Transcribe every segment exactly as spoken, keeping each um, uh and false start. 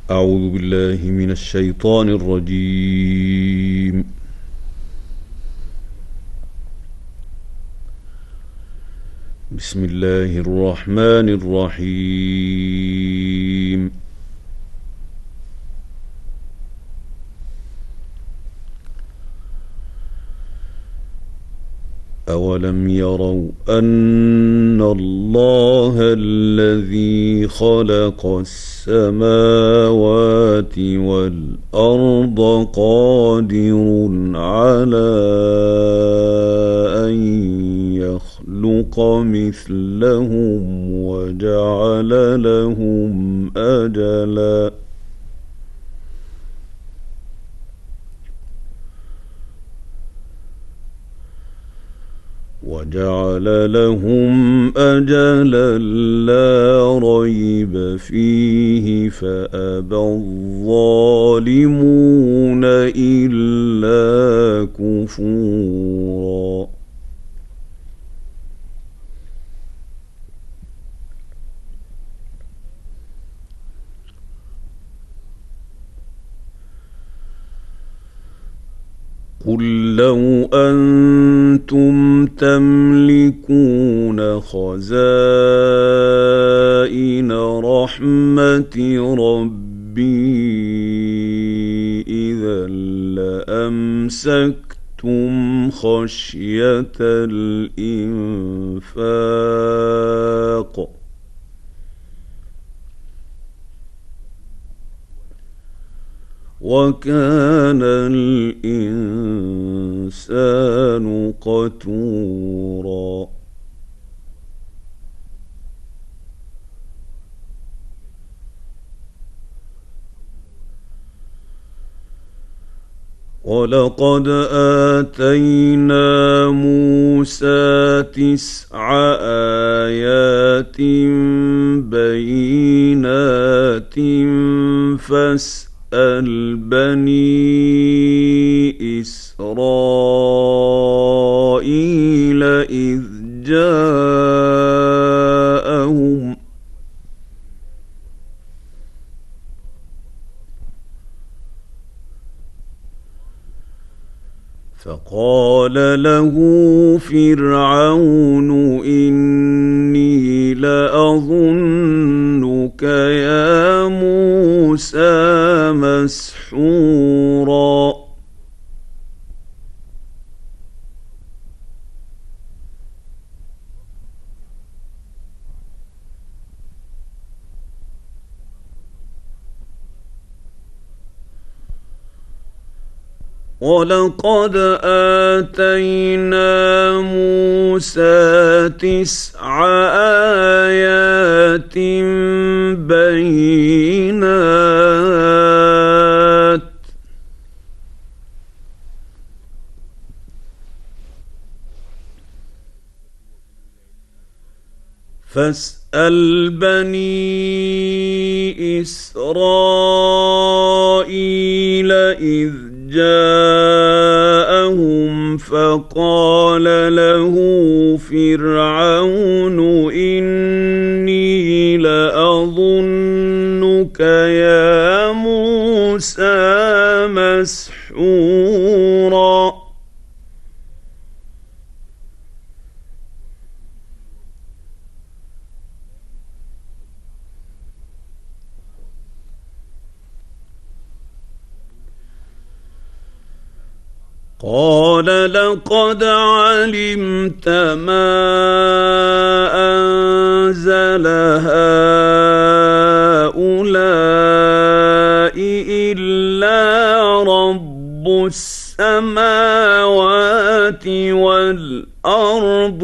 أعوذ بالله من الشيطان الرجيم. بسم الله الرحمن الرحيم. أولم يروا أن الله الذي خلق السماوات والأرض قادر على أن يخلق مثلهم وجعل لهم أجلاً وجعل لهم أجلا لا ريب فيه فأبى الظالمون إلا كفورا. قل لو أنتم تملكون خزائن رحمة ربي إذا لأمسكتم خشية الإنفاق وكان الإنسان قتورا. ولقد آتينا موسى تسع آيات بينات فاسأل بني إسرائيل إذ جاءهم فقال له فرعون إني لأظنك يا موسى مسحورا. ولقد آتينا موسى تسع آيات بينات فاسأل بني إسرائيل إذ جاءهم فقال له فرعون إني لأظنك يا موسى مسحورا. قال لقد علمت ما أنزل هؤلاء إلا رب السماوات والأرض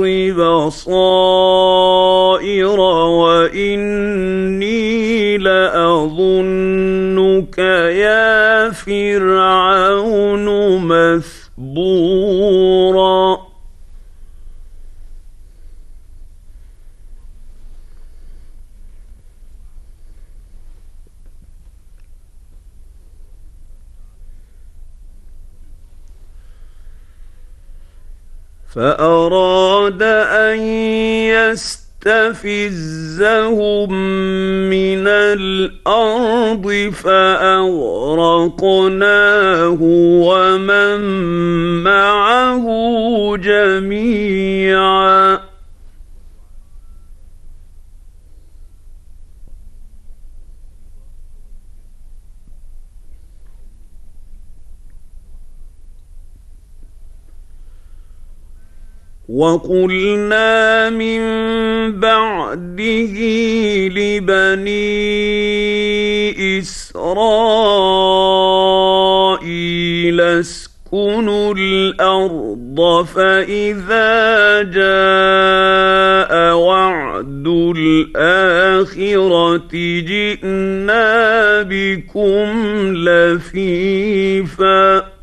بصائر وإني لأظنك يا فرعون مثبورا. فأراد أن يستفزهم ليستفزهم من الأرض فأغرقناه ومن معه جميعا. وقلنا من بعده لبني إسرائيل اسكنوا الأرض فإذا جاء وعد الآخرة جئنا بكم لفيفا.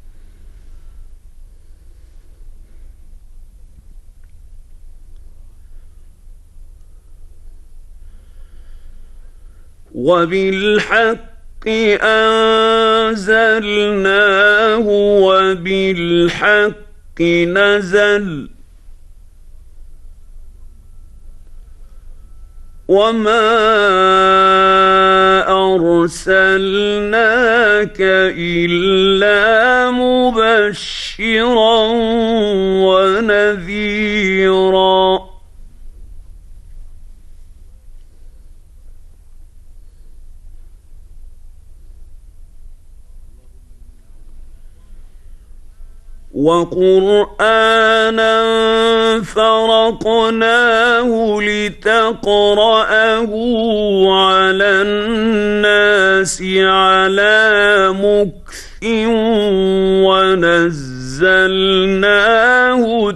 وبالحق أنزلناه وبالحق نزل وما أرسلناك إلا مبشرا ونذيرا. وقرآنا فرقناه لتقرأه على الناس على مكث ونزلناه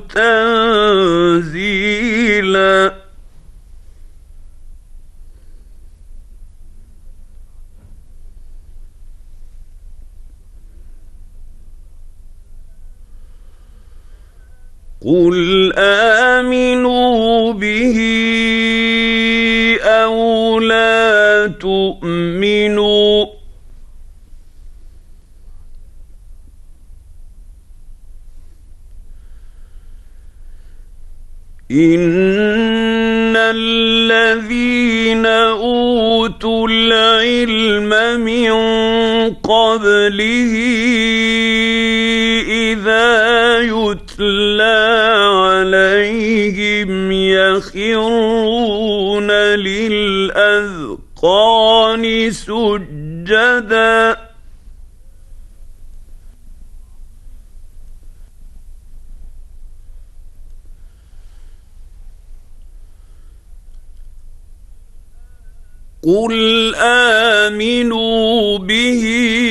تنزيلا. قل آمنوا به أو لا تؤمنوا إن الذين أوتوا العلم من قبله إذا يتلى عليهم يخرون للأذقان سجدا. قل آمنوا به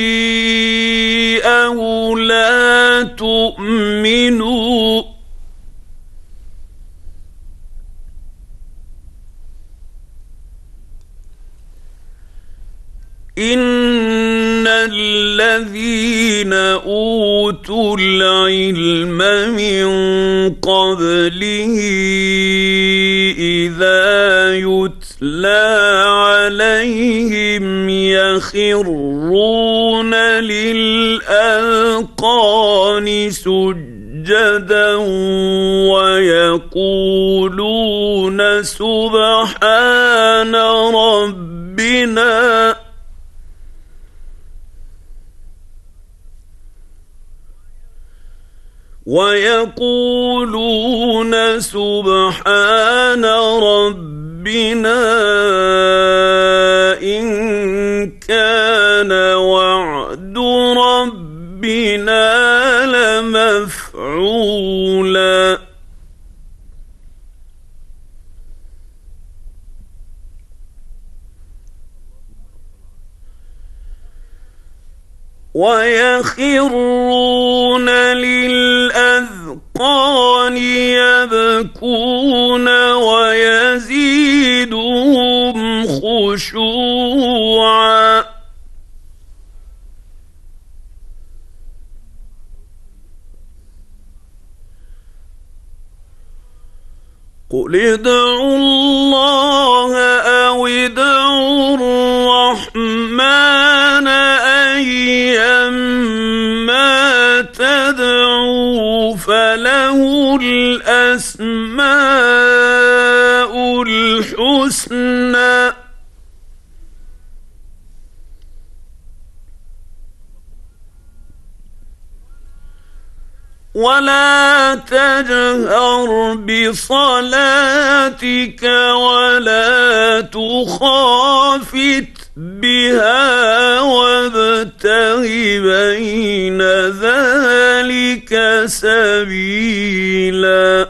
أو لا تؤمنوا إن الذين أوتوا العلم من قبله إذا يتلى عليهم يخرون للأذقان سجدا ويقولون سبحان ربنا ويقولون سبحان ربنا إن كان وعد ربنا لمفعولا. ويخرون للأذقان يبكون ويزيدهم خشوعا. قل ادعوا الله أو ادعوا الرحمن أيما تدعوا فله الأسماء الحسنى ولا تجهر بصلاتك ولا تخافت بها وابتغ بين ذلك سبيلا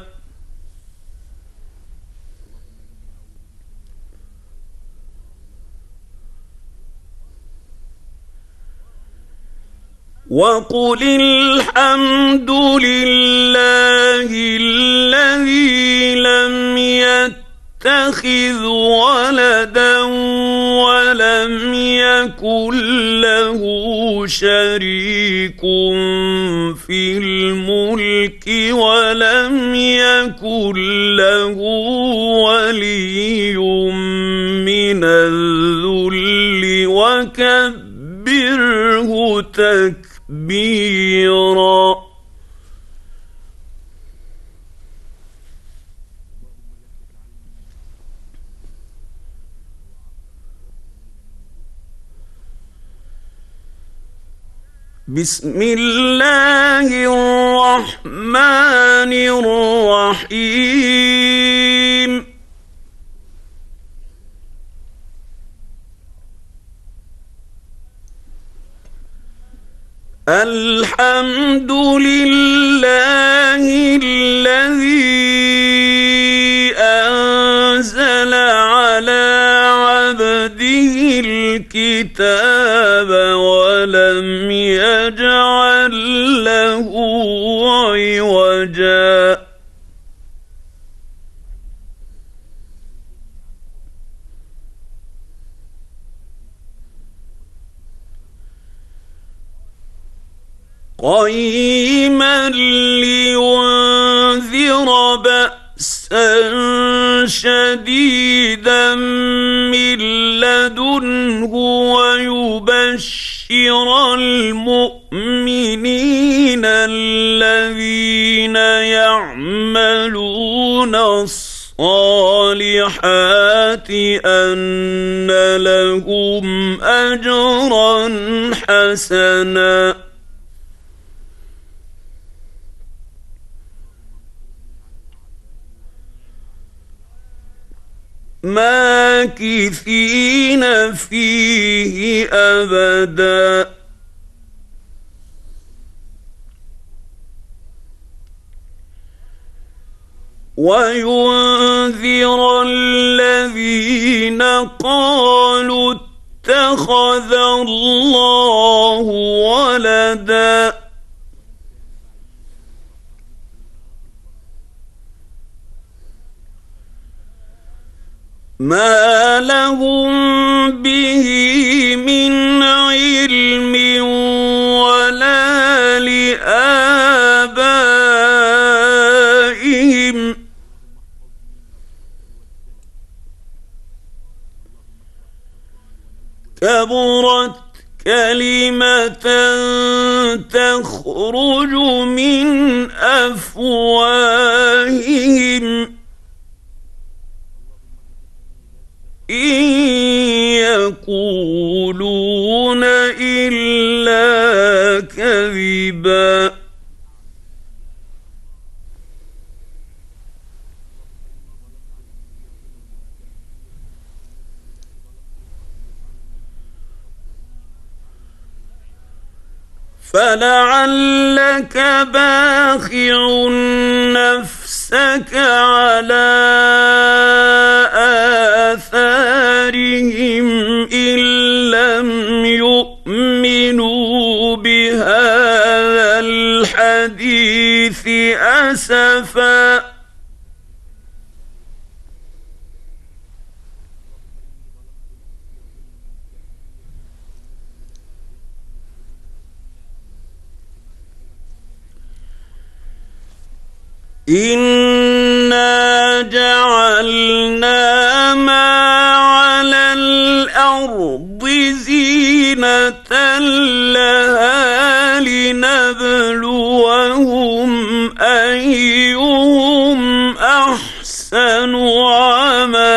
وقل الحمد لله الذي لم يتخذ ولدا ولم يكن له شريك في الملك ولم يكن له ولي من الذل وكبره تكبيرا بسم الله الرحمن الرحيم الحمد لله الذي أنزل على عبده الكتاب ولم يجعل له عوجا قيما لينذر بأسا شديدا من لدنه ويبشر المؤمنين الذين يعملون الصالحات أن لهم أجرا حسنا ماكثين فيه أبدا وينذر الذين قالوا اتخذ الله ولدا ما لهم به من علم ولا لآبائهم كبرت كلمة تخرج من أفواههم إن يقولون إلا كذبا فلعلك باخع نفسك على آثارهم إن لم يؤمنوا بهذا الحديث أسفا إنا جعلنا ما على الأرض زينة لها لنبلوهم أيهم أحسن عملا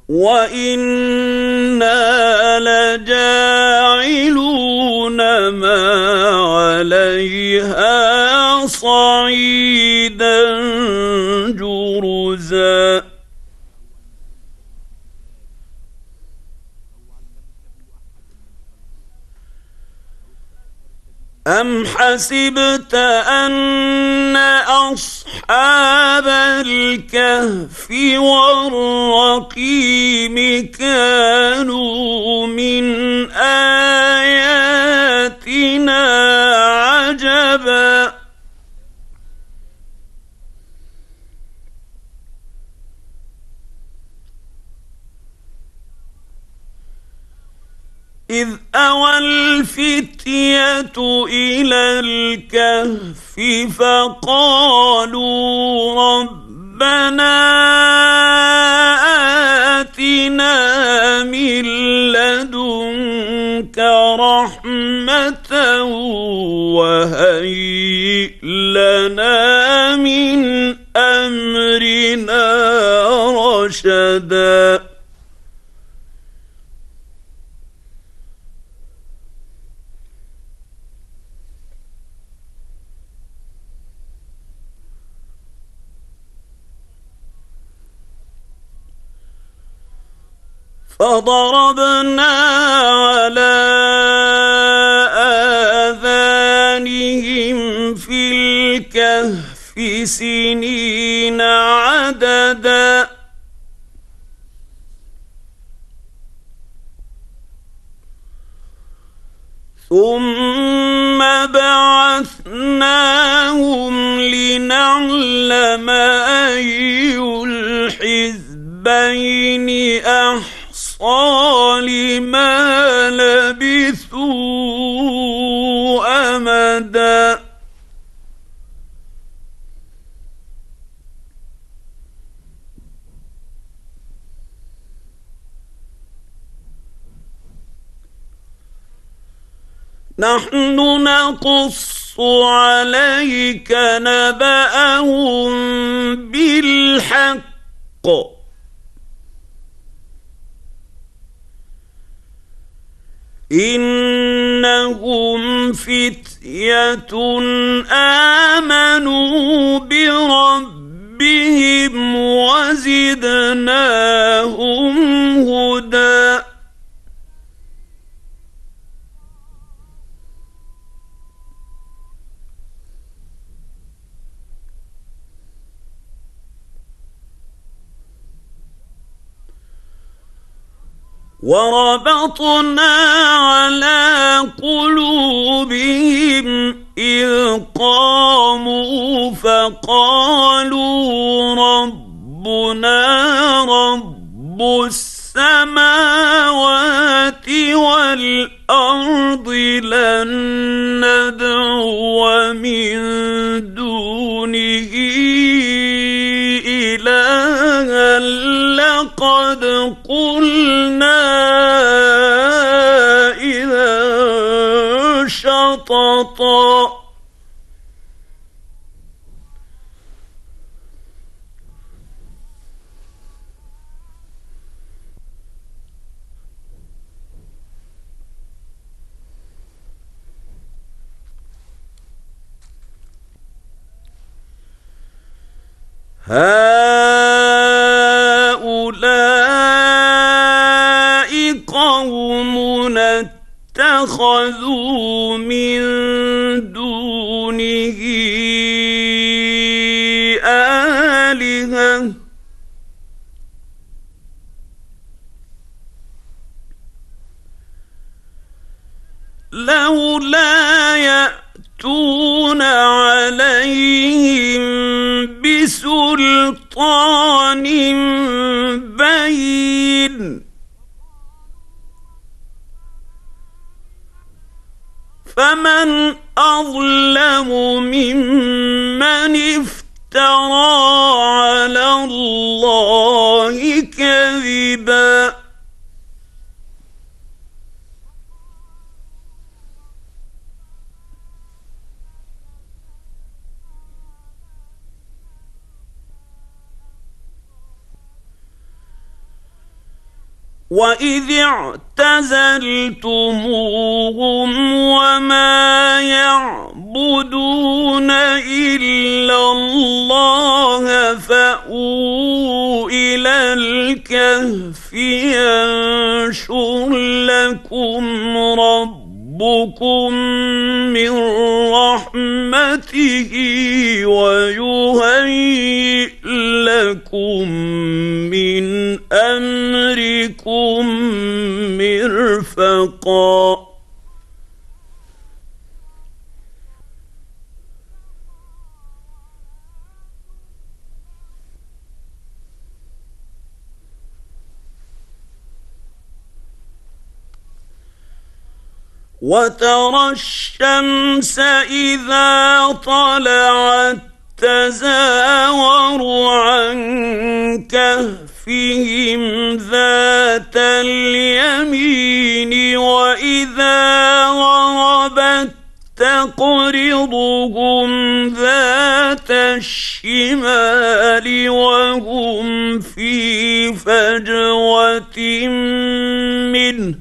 وإنا لجاعلون ما عليها صعيدا جرزا أم حسبت أن أصحاب الكهف والرقيم كانوا من آياتنا عجبا إذ أوى الفتية إلى الكهف فقالوا ربنا آتنا من لدنك رحمة وهيئ لنا من أمرنا رشدا فضربنا على آذانهم في الكهف سنين عددا ثم بعثناهم لنعلم أي الحزبين أحسن لما لبثوا أمدا نحن نقص عليك نبأهم بالحق إنهم فتية آمنوا بربهم وزدناهم هدى وربطنا على قلوبهم إذ قاموا فقالوا ربنا رب السماوات والأرض لن ندعو من دونه إلها لقد قلنا إذا شططا هؤلاء قومنا اتخذوا من دونه آلهة لولا يأتون عليهم بسلطان بين فمن أظلم ممن افترى على الله كذبا وإذ اعتزلتموهم وما يعبدون إلا الله فأووا إلى الكهف ينشر لكم ربكم من رحمته ويهيئ لكم من أمركم مرفقا وترى الشمس إذا طلعت تزاور عن كهفهم ذات اليمين وإذا غربت تقرضهم ذات الشمال وهم في فجوة منه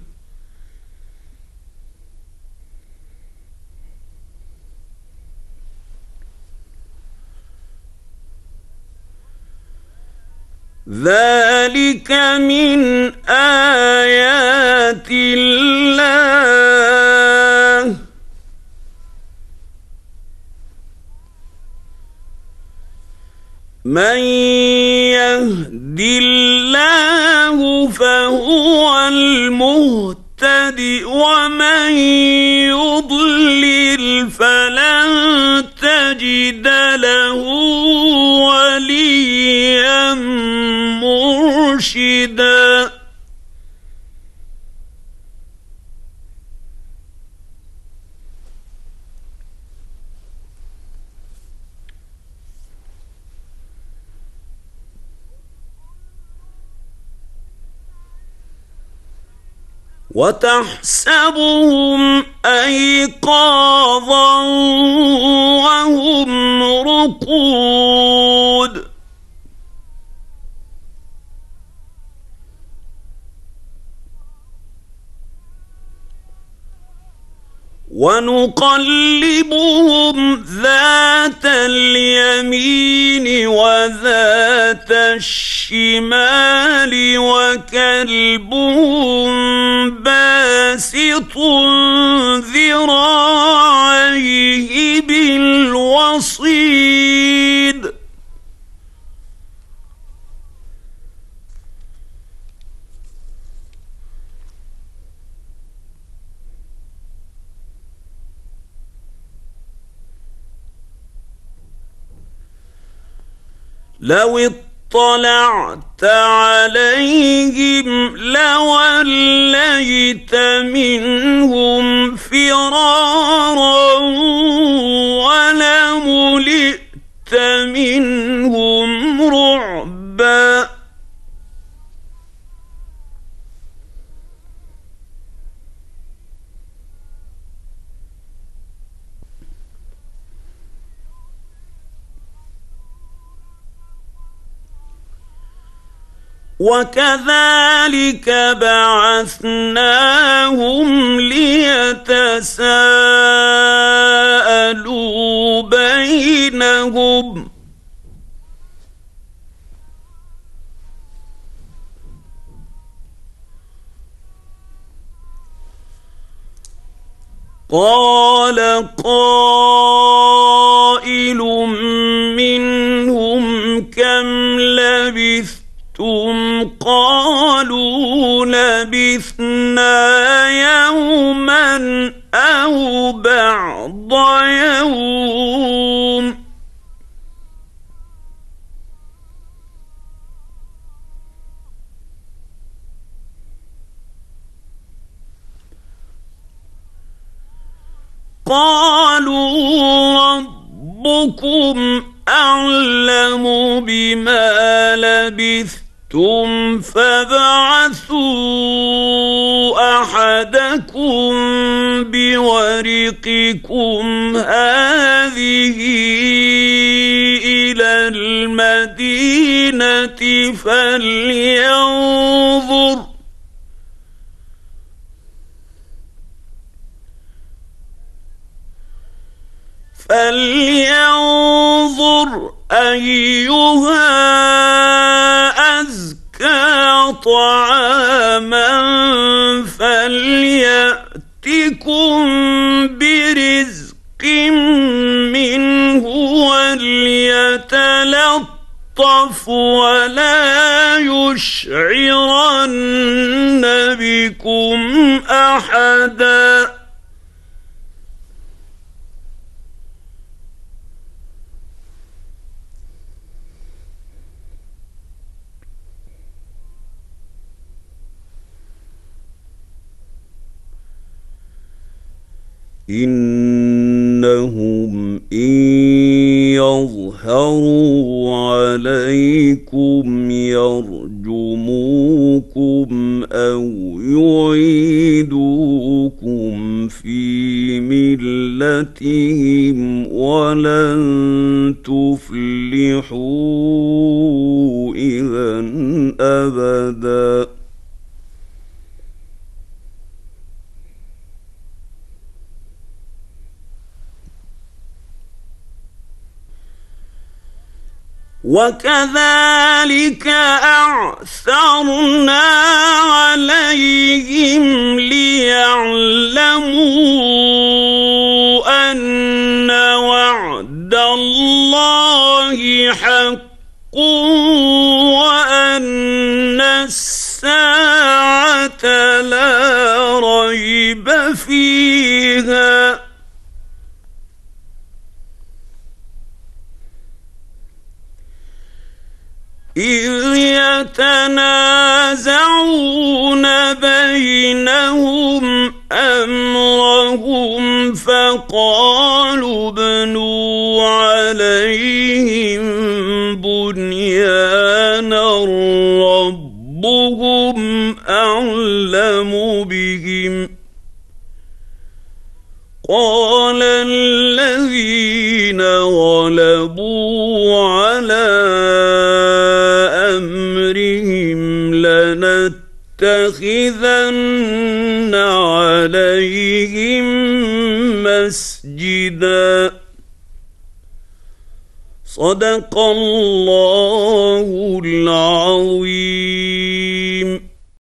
ذلك من آيات الله من يهد الله فهو المهتد ومن يضلل فلن تجد له وليا مرشدا وتحسبهم أيقاظا وهم رقود ونقلبهم ذات اليمين وذات الشمال وكلبهم باسط ذراعيه بالوصيد لو اطلعت عليهم لوليت منهم فرارا ولملئت منهم رعبا وكذلك بعثناهم ليتساءلوا بينهم قال قائل منهم كم لبثتم قالوا لبثنا يوما أو بعض يوم قالوا ربكم أعلم بما لبثتم فابعثوا أحدكم بورقكم هذه إلى المدينة فلينظر فلينظر أيها أزكى طعاما فليأتكم برزق منه وليتلطف ولا يشعرن بكم أحدا إنهم إن يظهروا عليكم يرجموكم أو يعيدوكم في ملتهم ولن تفلحوا إذا أبدا وكذلك أعثرنا عليهم ليعلموا أن وعد الله حق وأن الساعة لا ريب فيها إذ يتنازعون بينهم أمرهم فقالوا ابنوا عليهم بنيانا ربهم أعلم بهم قال الذين غلبوا على أمرهم لنتخذن عليهم مسجدا صدق الله العظيم.